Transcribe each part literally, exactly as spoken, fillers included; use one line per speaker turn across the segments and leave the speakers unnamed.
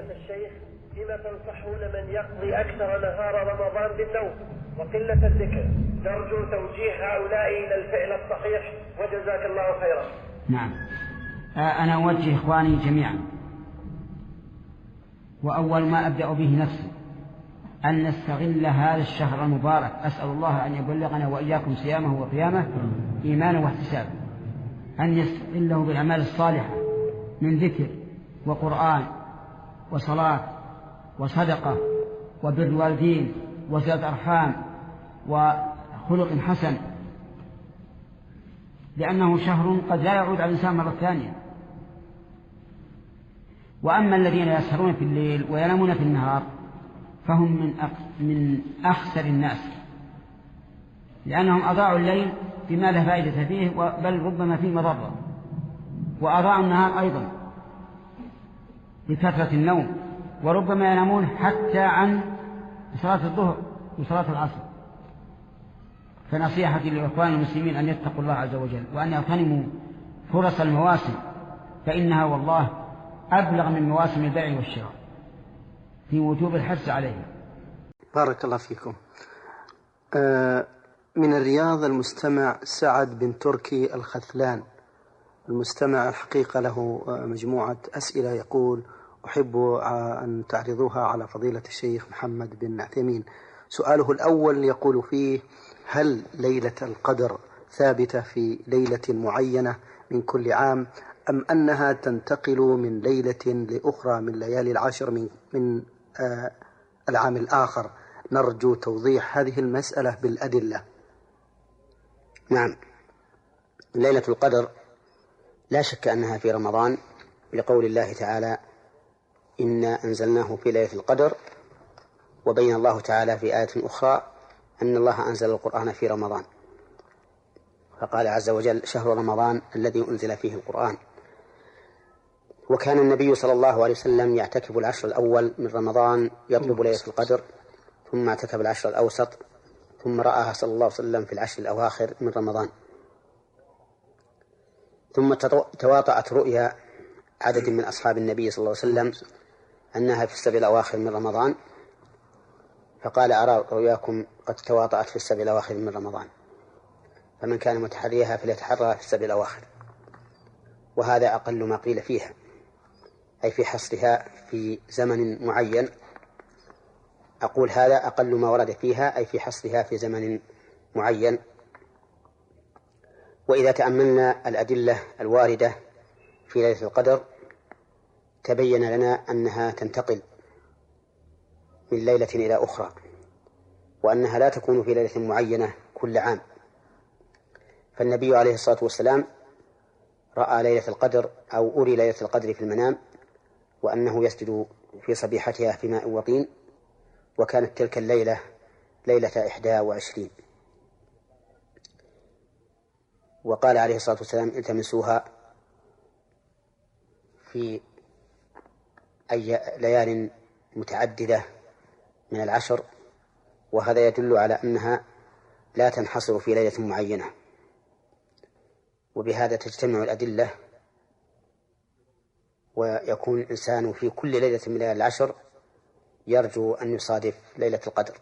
فضيلة الشيخ بما تنصحون من يقضي أكثر نهار رمضان بالنوم وقلة الذكر؟ نرجو توجيه هؤلاء إلى الفعل الصحيح وجزاك الله خيرا.
نعم، أنا أوجه إخواني جميعا، وأول ما أبدأ به نفسي أن نستغل هذا الشهر المبارك، أسأل الله أن يبلغنا وإياكم صيامه وقيامه إيمانا واحتسابا، أن يستغله بالأعمال الصالحة من ذكر وقرآن وصلاة وصدقة وبر والدين وصلة أرحام وخلق حسن، لأنه شهر قد لا يعود على الإنسان مرة ثانية. وأما الذين يسهرون في الليل وينامون في النهار فهم من من أخسر الناس، لأنهم أضاعوا الليل بما لا فائدة فيه، بل ربما فيه مضرة، وأضاعوا النهار أيضا بكثرة النوم، وربما ينامون حتى عن صلاة الظهر وصلاة العصر. فنصيحتي لإخوان المسلمين أن يتقوا الله عز وجل وأن يغتنموا فرص المواسم، فإنها والله أبلغ من مواسم البيع والشراء في وجوب الحرص عليها.
بارك الله فيكم. آه من الرياض المستمع سعد بن تركي الخثلان، المستمع الحقيقة له مجموعة أسئلة، يقول: أحب أن تعرضوها على فضيلة الشيخ محمد بن عثيمين. سؤاله الأول يقول فيه: هل ليلة القدر ثابتة في ليلة معينة من كل عام، أم أنها تنتقل من ليلة لأخرى من ليالي العشر من, من آه العام الآخر؟ نرجو توضيح هذه المسألة بالأدلة.
نعم، ليلة القدر لا شك أنها في رمضان، لقول الله تعالى: إنا أنزلناه في ليلة القدر. وبين الله تعالى في آية أخرى أن الله أنزل القرآن في رمضان، فقال عز وجل: شهر رمضان الذي أنزل فيه القرآن. وكان النبي صلى الله عليه وسلم يعتكف العشر الأول من رمضان يطلب ليلة القدر، ثم اعتكف العشر الأوسط، ثم رآها صلى الله عليه وسلم في العشر الأواخر من رمضان. ثم تواطأت رؤيا عدد من أصحاب النبي صلى الله عليه وسلم أنها في السبع الأواخر من رمضان، فقال: أرى رؤياكم قد تواطأت في السبع الأواخر من رمضان، فمن كان متحريها فليتحرى في السبع الأواخر. وهذا أقل ما قيل فيها، أي في حصرها في زمن معين. أقول هذا أقل ما ورد فيها، أي في حصرها في زمن معين. وإذا تأملنا الأدلة الواردة في ليلة القدر تبين لنا أنها تنتقل من ليلة إلى أخرى، وأنها لا تكون في ليلة معينة كل عام. فالنبي عليه الصلاة والسلام رأى ليلة القدر أو أري ليلة القدر في المنام، وأنه يسجد في صبيحتها في ماء وطين، وكانت تلك الليلة ليلة إحدى وعشرين. وقال عليه الصلاة والسلام: التمسوها في أي ليال متعددة من العشر. وهذا يدل على أنها لا تنحصر في ليلة معينة، وبهذا تجتمع الأدلة، ويكون الإنسان في كل ليلة من ليالي العشر يرجو أن يصادف ليلة القدر.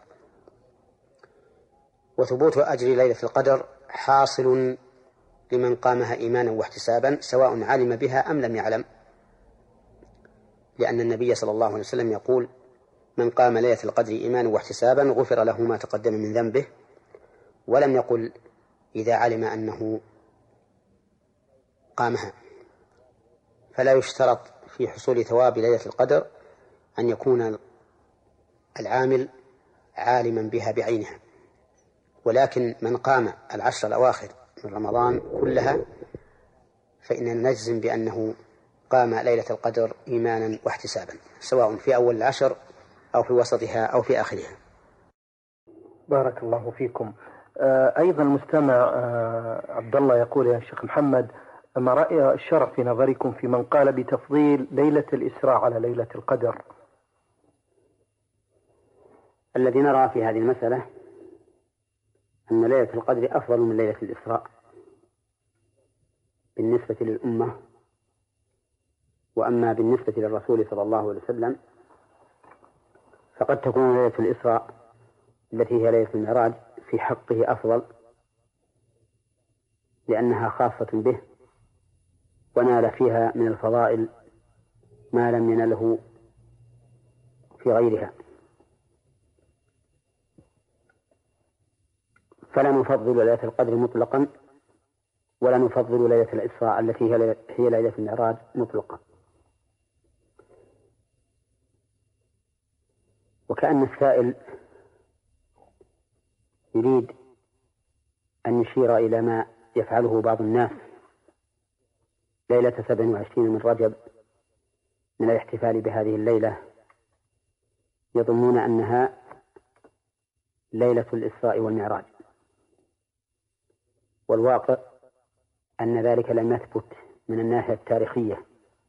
وثبوت أجر ليلة القدر حاصل لمن قامها إيمانا واحتسابا، سواء علم بها أم لم يعلم، لأن النبي صلى الله عليه وسلم يقول: من قام ليلة القدر إيمانا واحتسابا غفر له ما تقدم من ذنبه. ولم يقل إذا علم أنه قامها. فلا يشترط في حصول ثواب ليلة القدر أن يكون العامل عالما بها بعينها، ولكن من قام العشر الأواخر من رمضان كلها فإننا نجزم بأنه قام ليلة القدر إيمانا واحتسابا، سواء في أول العشر أو في وسطها أو في آخرها.
بارك الله فيكم. آه أيضا المستمع آه عبد الله يقول: يا شيخ محمد، ما رأي الشرع في نظركم في من قال بتفضيل ليلة الإسراء على ليلة القدر؟
الذي نرى في هذه المسألة أن ليلة القدر أفضل من ليلة الإسراء بالنسبة للأمة. وأما بالنسبة للرسول صلى الله عليه وسلم فقد تكون ليلة الإسراء التي هي ليلة المعراج في حقه أفضل لأنها خاصة به ونال فيها من الفضائل ما لم ينله في غيرها، فلا نفضل ليلة القدر مطلقا ولا نفضل ليلة الإسراء التي هي ليلة المعراج مطلقا. وكأن السائل يريد أن يشير إلى ما يفعله بعض الناس ليلة سبع وعشرين من رجب من الاحتفال بهذه الليلة، يظنون أنها ليلة الإسراء والمعراج، والواقع أن ذلك لم يثبت من الناحية التاريخية،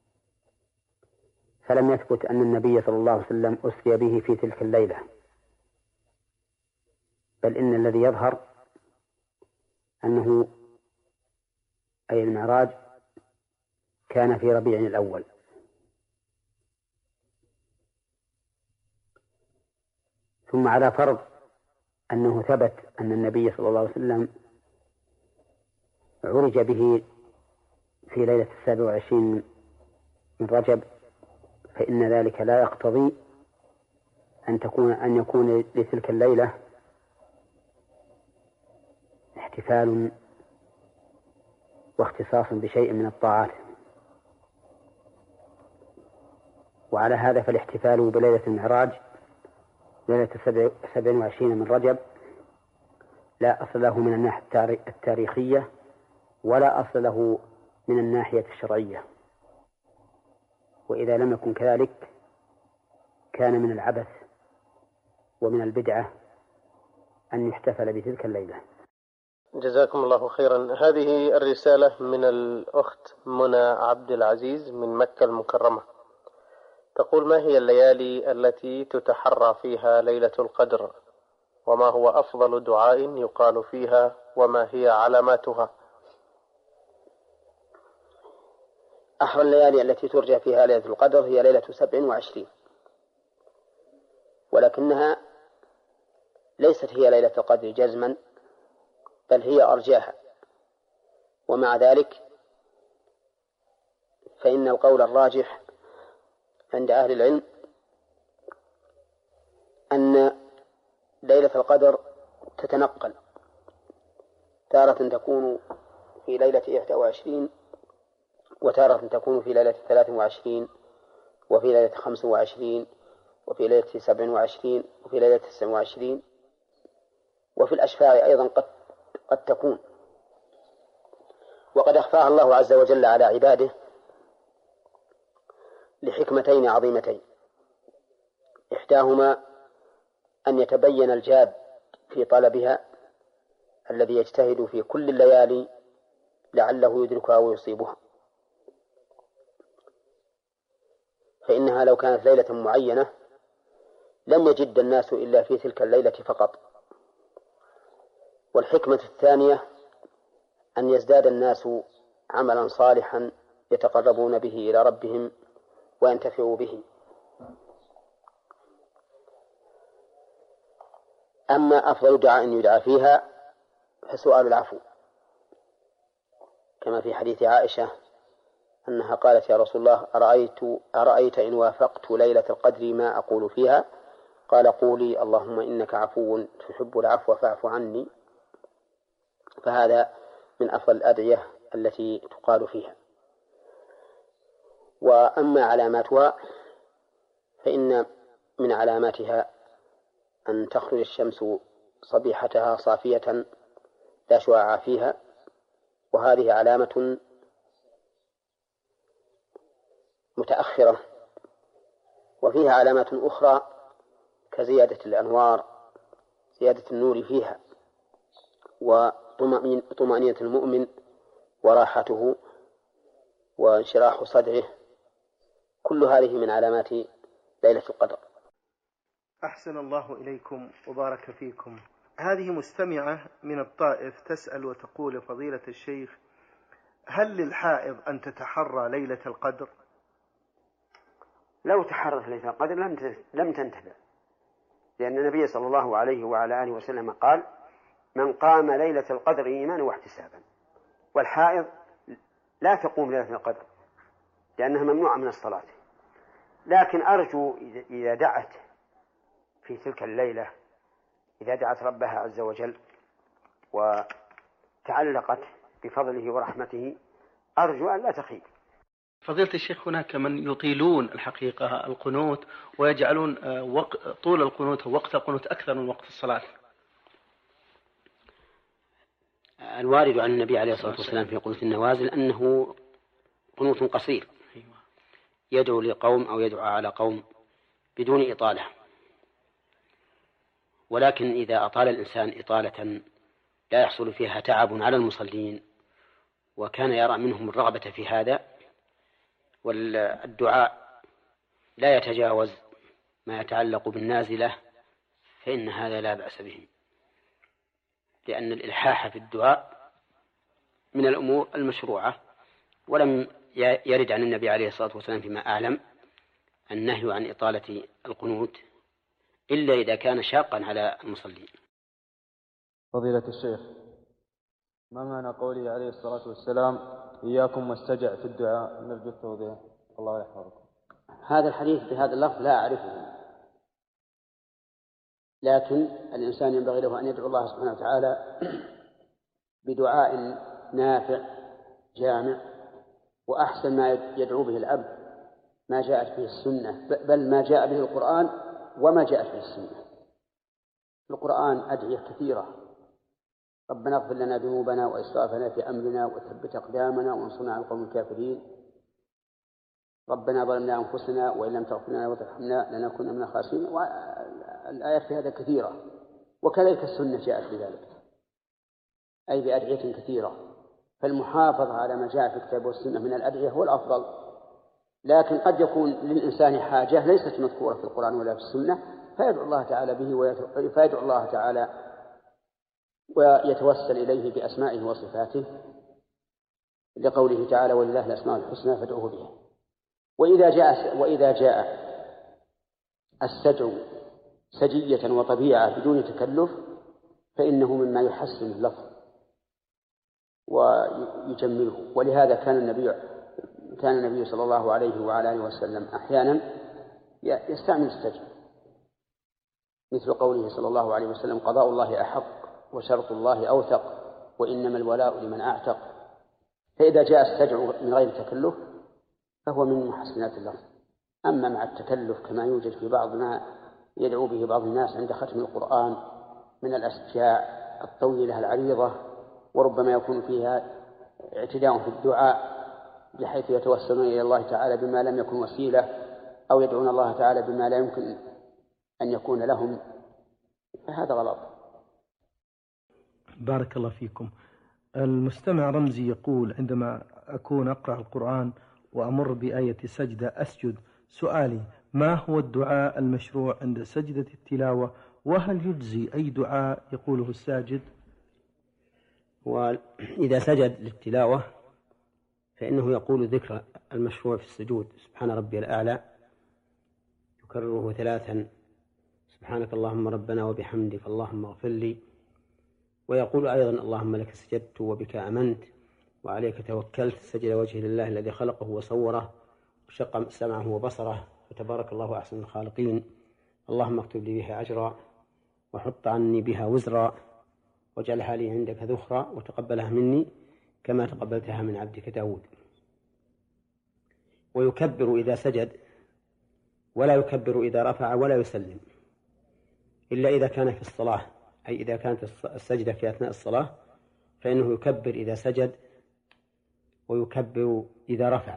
فلم يثبت أن النبي صلى الله عليه وسلم أسري به في تلك الليلة، بل إن الذي يظهر أنه أي المعراج كان في ربيع الأول. ثم على فرض أنه ثبت أن النبي صلى الله عليه وسلم عرج به في ليلة السابع والعشرين من رجب، فإن ذلك لا يقتضي أن تكون أن يكون لتلك الليلة احتفال واختصاص بشيء من الطاعات. وعلى هذا فالاحتفال بليلة المعراج ليلة سبع وعشرين من رجب لا أصل له من الناحية التاريخية ولا أصل له من الناحية الشرعية، وإذا لم يكن كذلك كان من العبث ومن البدعة أن يحتفل بتلك الليلة.
جزاكم الله خيرا. هذه الرسالة من الأخت منى عبد العزيز من مكة المكرمة، تقول: ما هي الليالي التي تتحرى فيها ليلة القدر؟ وما هو أفضل دعاء يقال فيها؟ وما هي علاماتها؟
أحرى الليالي التي ترجى فيها ليلة القدر هي ليلة سبع وعشرين، ولكنها ليست هي ليلة القدر جزما، بل هي أرجاها. ومع ذلك فإن القول الراجح عند أهل العلم أن ليلة القدر تتنقل، تارة تكون في ليلة إحدى وعشرين، وتارة تكون في ليلة ثلاث وعشرين، وفي ليلة خمس وعشرين، وفي ليلة سبع وعشرين، وفي ليلة تسع وعشرين، وفي الأشفاع أيضا قد, قد تكون. وقد أخفاها الله عز وجل على عباده لحكمتين عظيمتين، إحداهما أن يتبين الجاد في طلبها الذي يجتهد في كل الليالي لعله يدركها ويصيبها، فإنها لو كانت ليلة معينة لم يجد الناس إلا في تلك الليلة فقط. والحكمة الثانية أن يزداد الناس عملا صالحا يتقربون به إلى ربهم وينتفعوا به. أما أفضل دعاء يدعى فيها فسؤال العفو، كما في حديث عائشة أنها قالت: يا رسول الله، أرأيت, أرأيت إن وافقت ليلة القدر ما أقول فيها؟ قال: قولي اللهم إنك عفو تحب العفو فاعف عني. فهذا من أفضل الأدعية التي تقال فيها. وأما علاماتها فإن من علاماتها أن تخرج الشمس صبيحتها صافية لا شعاع فيها، وهذه علامة متأخرة. وفيها علامات أخرى كزيادة الأنوار، زيادة النور فيها، وطمأنينة المؤمن وراحته وانشراح صدره، كل هذه من علامات ليلة القدر.
أحسن الله إليكم وبارك فيكم. هذه مستمعة من الطائف تسأل وتقول: فضيلة الشيخ، هل للحائض أن تتحرى ليلة القدر؟
لو تحرت ليلة القدر لم تنتفع، لأن النبي صلى الله عليه وعلى آله وسلم قال: من قام ليلة القدر إيمانا واحتسابا. والحائض لا تقوم ليلة القدر لأنها ممنوعة من الصلاة، لكن أرجو إذا دعت في تلك الليلة، إذا دعت ربها عز وجل وتعلقت بفضله ورحمته، أرجو أن لا تخيب.
فضيلة الشيخ، هناك من يطيلون الحقيقة القنوت ويجعلون طول القنوت ووقت القنوت أكثر من وقت الصلاة.
الوارد عن النبي عليه الصلاة والسلام في قنوت النوازل أنه قنوت قصير يدعو لقوم أو يدعو على قوم بدون إطالة، ولكن إذا أطال الإنسان إطالة لا يحصل فيها تعب على المصلين وكان يرى منهم الرغبة في هذا، والدعاء لا يتجاوز ما يتعلق بالنازلة، فإن هذا لا بأس به، لأن الإلحاح في الدعاء من الأمور المشروعة، ولم يرد عن النبي عليه الصلاة والسلام فيما أعلم النهي عن إطالة القنوت إلا إذا كان شاقا على المصلين.
فضيلة الشيخ، ما معنى قوله عليه الصلاة والسلام: إياكم والسجع في الدعاء؟ نرجو التوضيح، الله يحفظكم.
هذا الحديث بهذا اللفظ لا أعرفه، لكن الإنسان ينبغي له أن يدعو الله سبحانه وتعالى بدعاء نافع جامع، وأحسن ما يدعو به العبد ما جاءت به السنة، بل ما جاء به القرآن وما جاءت به السنة. القرآن أدعية كثيرة: ربنا اغفر لنا ذنوبنا وإسرافنا في أمرنا وثبت أقدامنا وانصرنا على القوم الكافرين، ربنا ظلمنا أنفسنا وإن لم تغفر لنا وترحمنا لنكن من الخاسرين. والآيات في هذا كثيرة، وكذلك السنة جاءت بذلك، أي بأدعية كثيرة. فالمحافظة على ما جاء في الكتاب والسنة من الأدعية هو الأفضل، لكن قد يكون للإنسان حاجة ليست مذكورة في القرآن ولا في السنة، فيدعو الله تعالى به فيدعو الله تعالى ويتوسل إليه بأسمائه وصفاته، لقوله تعالى: ولله الأسماء الحسنى فادعوه بها. وإذا جاء وإذا جاء السجع سجية وطبيعة بدون تكلف فإنه مما يحسن اللفظ ويجمله. ولهذا كان النبي كان النبي صلى الله عليه وعلى آله وسلم أحيانا يستعمل السجع، مثل قوله صلى الله عليه وسلم: قضاء الله أحق وشرط الله أوثق وإنما الولاء لمن أعتق. فإذا جاء السجع من غير تكلف فهو من محسنات اللفظ. أما مع التكلف كما يوجد في بعض ما يدعو به بعض الناس عند ختم القرآن من الأسجاع الطويلة العريضة، وربما يكون فيها اعتداء في الدعاء بحيث يتوسلون إلى الله تعالى بما لم يكن وسيلة، أو يدعون الله تعالى بما لا يمكن أن يكون لهم، فهذا غلط.
بارك الله فيكم. المستمع رمزي يقول: عندما أكون أقرأ القرآن وأمر بآية سجدة أسجد، سؤالي: ما هو الدعاء المشروع عند سجدة التلاوة؟ وهل يجزي أي دعاء يقوله الساجد؟
وإذا سجد للتلاوة فإنه يقول ذكر المشروع في السجود: سبحان ربي الأعلى، يكرره ثلاثا: سبحانك اللهم ربنا وبحمدك اللهم اغفر لي. ويقول أيضا: اللهم لك سجدت وبك آمنت وعليك توكلت، سجد وجهي لله الذي خلقه وصوره وشق سمعه وبصره فتبارك الله أحسن الخالقين، اللهم اكتب لي بها أجرا وحط عني بها وزرا واجعلها لي عندك ذخرا وتقبلها مني كما تقبلتها من عبدك داود. ويكبر إذا سجد ولا يكبر إذا رفع ولا يسلم، إلا إذا كان في الصلاة، أي إذا كانت السجدة في أثناء الصلاة فإنه يكبر إذا سجد ويكبر إذا رفع،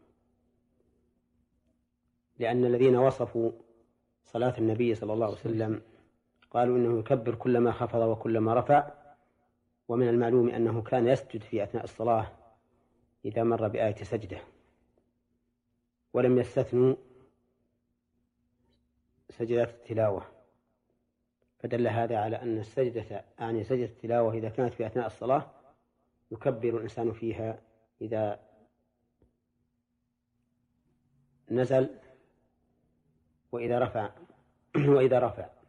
لأن الذين وصفوا صلاة النبي صلى الله عليه وسلم قالوا إنه يكبر كلما خفض وكلما رفع. ومن المعلوم أنه كان يسجد في أثناء الصلاة إذا مر بآية سجدة، ولم يستثنوا سجدات التلاوة، فدل هذا على أن السجدة يعني سجدة التلاوة إذا كانت في أثناء الصلاة يكبر الإنسان فيها إذا نزل وإذا رفع وإذا رفع